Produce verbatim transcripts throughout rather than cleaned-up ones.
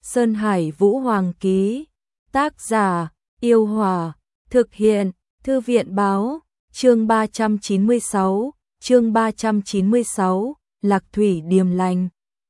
Sơn Hải Vũ Hoàng ký. Tác giả, Yêu Hòa. Thực hiện, Thư viện Báo. Chương ba trăm chín mươi sáu, chương ba trăm chín mươi sáu, Lạc Thủy Điềm Lành.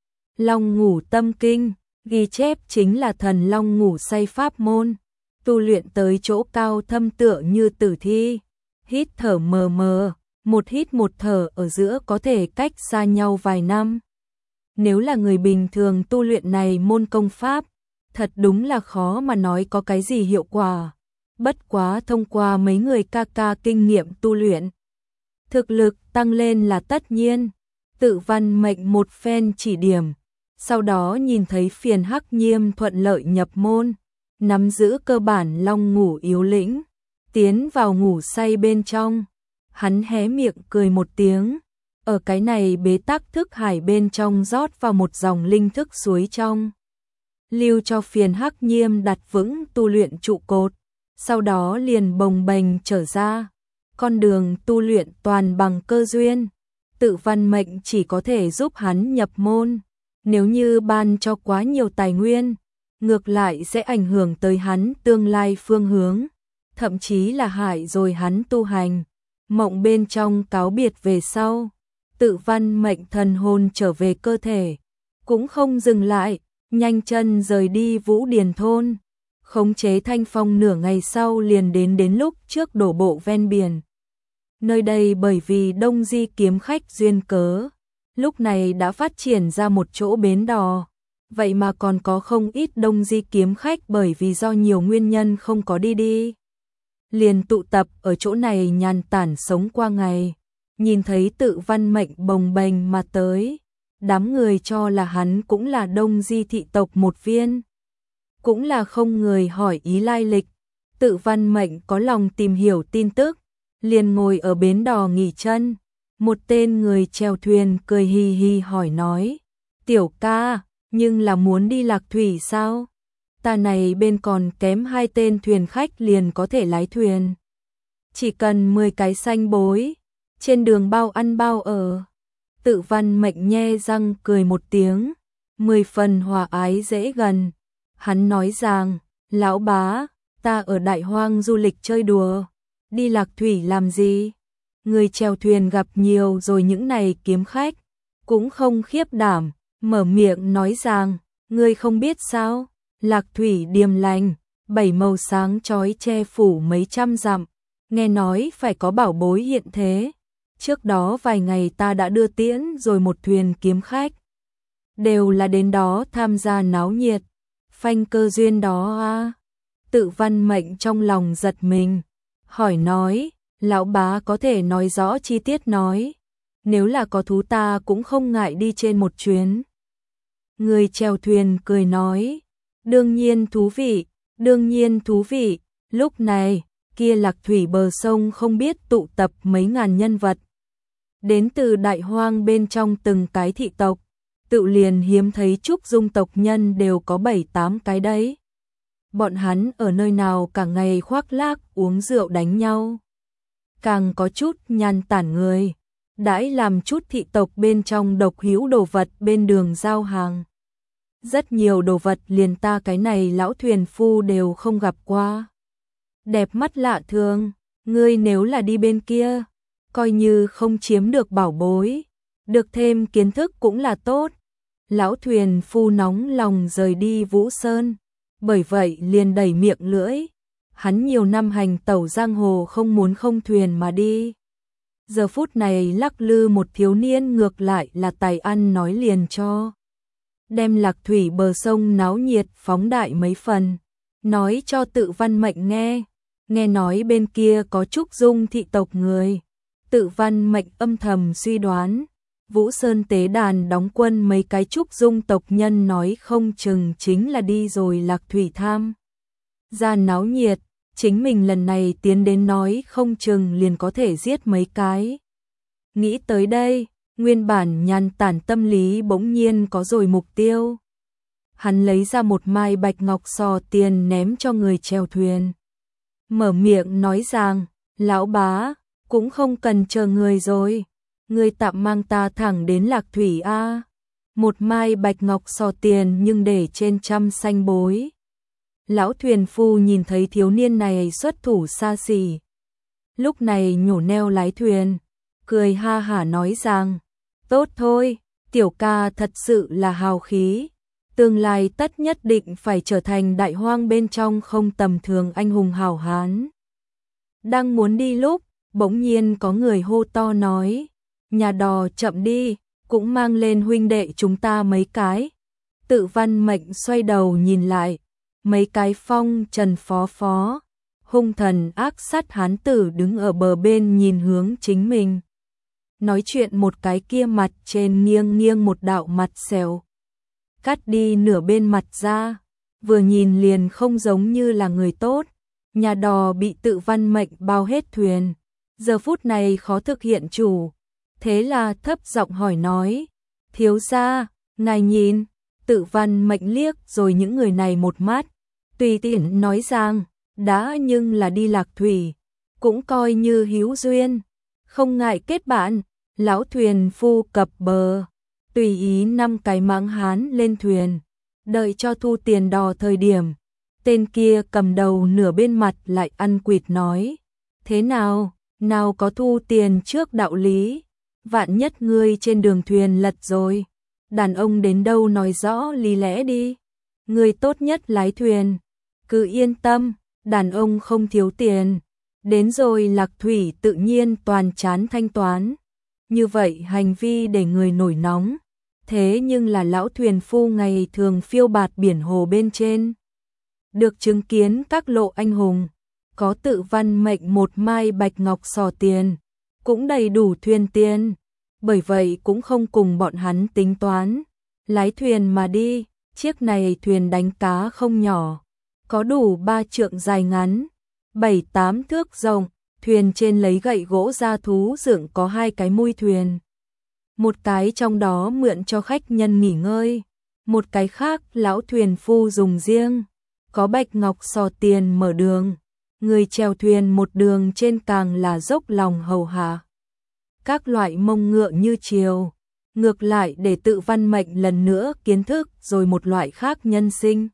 Long ngủ tâm kinh, ghi chép chính là thần long ngủ say pháp môn, tu luyện tới chỗ cao thâm tựa như tử thi, hít thở mờ mờ, một hít một thở ở giữa có thể cách xa nhau vài năm. Nếu là người bình thường tu luyện này môn công pháp, thật đúng là khó mà nói có cái gì hiệu quả. Bất quá thông qua mấy người ca ca kinh nghiệm tu luyện, thực lực tăng lên là tất nhiên. Tự Văn Mệnh một phen chỉ điểm, sau đó nhìn thấy Phiền Hắc Nhiêm thuận lợi nhập môn, nắm giữ cơ bản long ngủ yếu lĩnh, tiến vào ngủ say bên trong. Hắn hé miệng cười một tiếng, ở cái này bế tắc thức hải bên trong rót vào một dòng linh thức suối trong, lưu cho Phiền Hắc Nhiêm đặt vững tu luyện trụ cột, sau đó liền bồng bềnh trở ra. Con đường tu luyện toàn bằng cơ duyên, Tự Văn Mệnh chỉ có thể giúp hắn nhập môn. Nếu như ban cho quá nhiều tài nguyên, ngược lại sẽ ảnh hưởng tới hắn tương lai phương hướng, thậm chí là hại rồi hắn tu hành. Mộng bên trong cáo biệt về sau, Tự Văn Mệnh thần hồn trở về cơ thể, cũng không dừng lại, nhanh chân rời đi Vũ Điền thôn, khống chế Thanh Phong nửa ngày sau liền đến đến lúc trước đổ bộ ven biển. Nơi đây bởi vì Đông Di kiếm khách duyên cớ, lúc này đã phát triển ra một chỗ bến đò, vậy mà còn có không ít Đông Di kiếm khách bởi vì do nhiều nguyên nhân không có đi đi, liền tụ tập ở chỗ này nhàn tản sống qua ngày. Nhìn thấy Tự Văn Mệnh bồng bềnh mà tới, đám người cho là hắn cũng là Đông Di thị tộc một viên, cũng là không người hỏi ý lai lịch. Tự Văn Mệnh có lòng tìm hiểu tin tức, liền ngồi ở bến đò nghỉ chân. Một tên người chèo thuyền cười hi hi hỏi nói, tiểu ca, nhưng là muốn đi Lạc Thủy sao? Ta này bên còn kém hai tên thuyền khách liền có thể lái thuyền. Chỉ cần mười cái xanh bối, trên đường bao ăn bao ở. Tự Văn Mệnh nhe răng cười một tiếng, mười phần hòa ái dễ gần. Hắn nói rằng, lão bá, ta ở Đại Hoang du lịch chơi đùa, đi Lạc Thủy làm gì? Người chèo thuyền gặp nhiều rồi những này kiếm khách, cũng không khiếp đảm, mở miệng nói rằng, ngươi không biết sao, Lạc Thủy Điềm Lành, bảy màu sáng chói che phủ mấy trăm dặm, nghe nói phải có bảo bối hiện thế. Trước đó vài ngày ta đã đưa tiễn rồi một thuyền kiếm khách, đều là đến đó tham gia náo nhiệt, phanh cơ duyên đó à. Tự Văn Mệnh trong lòng giật mình, hỏi nói, lão bá có thể nói rõ chi tiết nói, nếu là có thú ta cũng không ngại đi trên một chuyến. Người chèo thuyền cười nói, đương nhiên thú vị, đương nhiên thú vị. Lúc này, kia Lạc Thủy bờ sông không biết tụ tập mấy ngàn nhân vật, đến từ Đại Hoang bên trong từng cái thị tộc, tự liền hiếm thấy Trúc Dung tộc nhân đều có bảy tám cái đấy. Bọn hắn ở nơi nào cả ngày khoác lác uống rượu đánh nhau, càng có chút nhan tản người, đãi làm chút thị tộc bên trong độc hữu đồ vật bên đường giao hàng. Rất nhiều đồ vật liền ta cái này lão thuyền phu đều không gặp qua. Đẹp mắt lạ thường, ngươi nếu là đi bên kia, coi như không chiếm được bảo bối, được thêm kiến thức cũng là tốt. Lão thuyền phu nóng lòng rời đi Vũ Sơn, bởi vậy liền đẩy miệng lưỡi. Hắn nhiều năm hành tẩu giang hồ không muốn không thuyền mà đi. Giờ phút này lắc lư một thiếu niên ngược lại là tài ăn nói liền cho. Đem Lạc Thủy bờ sông náo nhiệt phóng đại mấy phần, nói cho Tự Văn Mệnh nghe. Nghe nói bên kia có Trúc Dung thị tộc người. Tự Văn Mệnh âm thầm suy đoán, Vũ Sơn tế đàn đóng quân mấy cái Trúc Dung tộc nhân nói không chừng chính là đi rồi Lạc Thủy tham ra náo nhiệt, chính mình lần này tiến đến nói không chừng liền có thể giết mấy cái. Nghĩ tới đây, nguyên bản nhàn tản tâm lý bỗng nhiên có rồi mục tiêu. Hắn lấy ra một mai bạch ngọc sò tiền ném cho người chèo thuyền, mở miệng nói rằng, lão bá, cũng không cần chờ người rồi, người tạm mang ta thẳng đến Lạc Thủy a. một mai bạch ngọc sò tiền nhưng để trên trăm xanh bối. Lão thuyền phu nhìn thấy thiếu niên này xuất thủ xa xỉ, lúc này nhổ neo lái thuyền, cười ha hả nói rằng, tốt thôi, tiểu ca thật sự là hào khí, tương lai tất nhất định phải trở thành đại hoang bên trong không tầm thường anh hùng hảo hán. Đang muốn đi lúc, bỗng nhiên có người hô to nói, nhà đò chậm đi, cũng mang lên huynh đệ chúng ta mấy cái. Tự Văn Mệnh xoay đầu nhìn lại, mấy cái phong trần phó phó, hung thần ác sát hán tử đứng ở bờ bên nhìn hướng chính mình. Nói chuyện một cái kia mặt trên nghiêng nghiêng một đạo mặt xẻo, cắt đi nửa bên mặt ra, vừa nhìn liền không giống như là người tốt. Nhà đò bị Tự Văn Mệnh bao hết thuyền, giờ phút này khó thực hiện chủ, thế là thấp giọng hỏi nói, thiếu gia, ngài nhìn. Tự Văn Mệnh liếc rồi những người này một mắt, tùy tiện nói rằng, đã nhưng là đi lạc thủy, cũng coi như hữu duyên, không ngại kết bạn. Lão thuyền phu cập bờ, tùy ý năm cái mãng hán lên thuyền, đợi cho thu tiền đò thời điểm, tên kia cầm đầu nửa bên mặt lại ăn quỵt nói, thế nào, nào có thu tiền trước đạo lý, vạn nhất ngươi trên đường thuyền lật rồi, đàn ông đến đâu nói rõ lý lẽ đi, ngươi tốt nhất lái thuyền, cứ yên tâm, đàn ông không thiếu tiền, đến rồi lạc thủy tự nhiên toàn chán thanh toán. Như vậy hành vi để người nổi nóng, thế nhưng là lão thuyền phu ngày thường phiêu bạt biển hồ bên trên. Được chứng kiến các lộ anh hùng, có Tự Văn Mệnh một mai bạch ngọc sò tiền, cũng đầy đủ thuyền tiền, bởi vậy cũng không cùng bọn hắn tính toán. Lái thuyền mà đi, chiếc này thuyền đánh cá không nhỏ, có đủ ba trượng dài ngắn, bảy tám thước rộng. Thuyền trên lấy gậy gỗ ra thú dựng có hai cái mui thuyền. Một cái trong đó mượn cho khách nhân nghỉ ngơi, một cái khác lão thuyền phu dùng riêng. Có bạch ngọc sò tiền mở đường, người chèo thuyền một đường trên càng là dốc lòng hầu hạ. Các loại mông ngựa như chiều, ngược lại để Tự Văn Mệnh lần nữa kiến thức rồi một loại khác nhân sinh.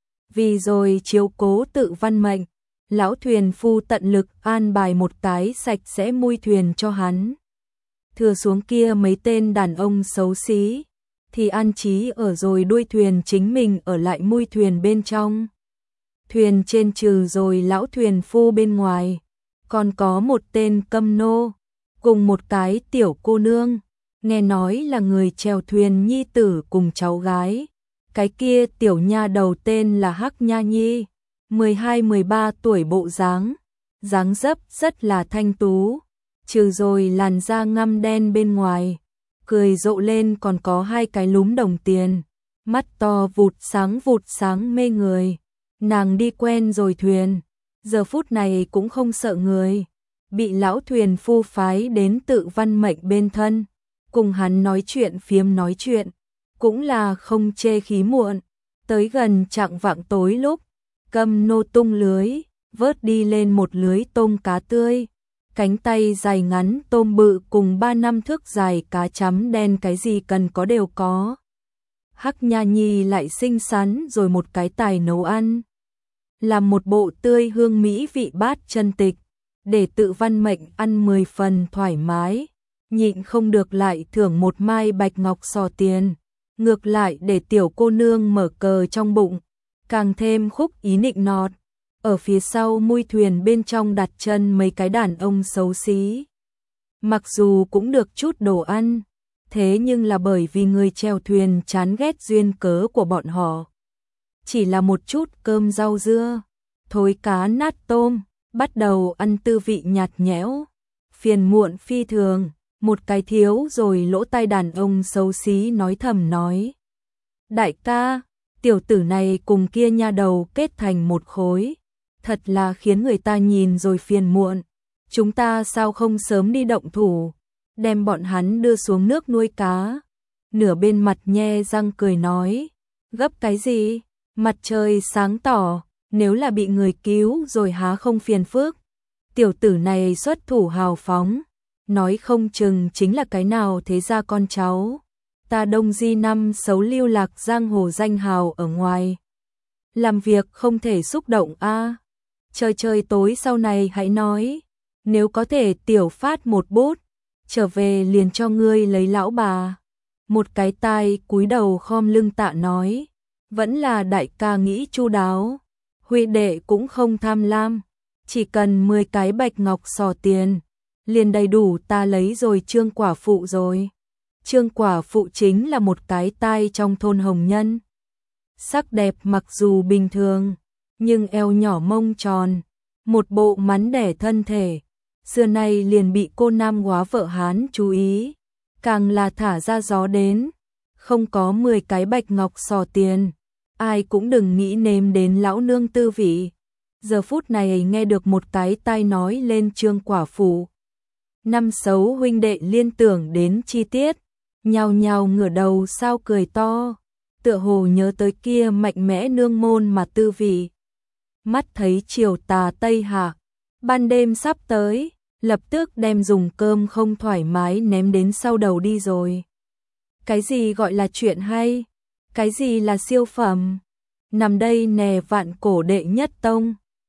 Vì rồi chiếu cố Tự Văn Mệnh, lão thuyền phu tận lực an bài một cái sạch sẽ mui thuyền cho hắn. Thừa xuống kia mấy tên đàn ông xấu xí, thì an trí ở rồi đuôi thuyền chính mình ở lại mui thuyền bên trong. Thuyền trên trừ rồi lão thuyền phu bên ngoài, còn có một tên câm nô, cùng một cái tiểu cô nương, nghe nói là người chèo thuyền nhi tử cùng cháu gái. Cái kia tiểu nha đầu tên là Hắc Nha Nhi, mười hai mười ba tuổi bộ dáng, dáng dấp rất là thanh tú, trừ rồi làn da ngăm đen bên ngoài, cười rộ lên còn có hai cái lúm đồng tiền, mắt to vụt sáng vụt sáng mê người. Nàng đi quen rồi thuyền, giờ phút này cũng không sợ người, bị lão thuyền phu phái đến Tự Văn Mệnh bên thân, cùng hắn nói chuyện phiếm nói chuyện, cũng là không chê khí muộn. Tới gần chạng vạng tối lúc, cầm nô tung lưới, vớt đi lên một lưới tôm cá tươi, cánh tay dài ngắn tôm bự cùng ba năm thước dài cá chấm đen cái gì cần có đều có. Hắc Nha Nhi lại xinh xắn rồi một cái tài nấu ăn, làm một bộ tươi hương mỹ vị bát chân tịch, để Tự Văn Mệnh ăn mười phần thoải mái, nhịn không được lại thưởng một mai bạch ngọc sò tiền, ngược lại để tiểu cô nương mở cờ trong bụng, càng thêm khúc ý nịnh nọt. Ở phía sau mui thuyền bên trong đặt chân mấy cái đàn ông xấu xí. Mặc dù cũng được chút đồ ăn, thế nhưng là bởi vì người chèo thuyền chán ghét duyên cớ của bọn họ. Chỉ là một chút cơm rau dưa, thối cá nát tôm, bắt đầu ăn tư vị nhạt nhẽo, phiền muộn phi thường. Một cái thiếu rồi lỗ tai đàn ông xấu xí nói thầm nói, đại ca, tiểu tử này cùng kia nha đầu kết thành một khối, thật là khiến người ta nhìn rồi phiền muộn, chúng ta sao không sớm đi động thủ, đem bọn hắn đưa xuống nước nuôi cá. Nửa bên mặt nhe răng cười nói, gấp cái gì, mặt trời sáng tỏ, nếu là bị người cứu rồi há không phiền phức. Tiểu tử này xuất thủ hào phóng, nói không chừng chính là cái nào thế ra con cháu, ta Đông Di năm xấu lưu lạc giang hồ danh hào ở ngoài. Làm việc không thể xúc động a. Chơi chơi tối sau này hãy nói, nếu có thể tiểu phát một bút, trở về liền cho ngươi lấy lão bà. Một cái tai cúi đầu khom lưng tạ nói, vẫn là đại ca nghĩ chu đáo, huy đệ cũng không tham lam, chỉ cần mười cái bạch ngọc sò tiền, liền đầy đủ ta lấy rồi Trương quả phụ rồi. Trương quả phụ chính là một cái tai trong thôn Hồng Nhân. Sắc đẹp mặc dù bình thường, nhưng eo nhỏ mông tròn, một bộ mắn đẻ thân thể, xưa nay liền bị cô nam góa vợ Hán chú ý, càng là thả ra gió đến, không có mười cái bạch ngọc sò tiền, ai cũng đừng nghĩ nếm đến lão nương tư vị. Giờ phút này nghe được một cái tai nói lên Trương quả phụ. Năm xấu huynh đệ liên tưởng đến chi tiết, nhao nhao ngửa đầu sao cười to, tựa hồ nhớ tới kia mạnh mẽ nương môn mà tư vị. Mắt thấy chiều tà tây hạ, ban đêm sắp tới, lập tức đem dùng cơm không thoải mái ném đến sau đầu đi rồi. Cái gì gọi là chuyện hay? Cái gì là siêu phẩm? Nằm đây nè vạn cổ đệ nhất tông.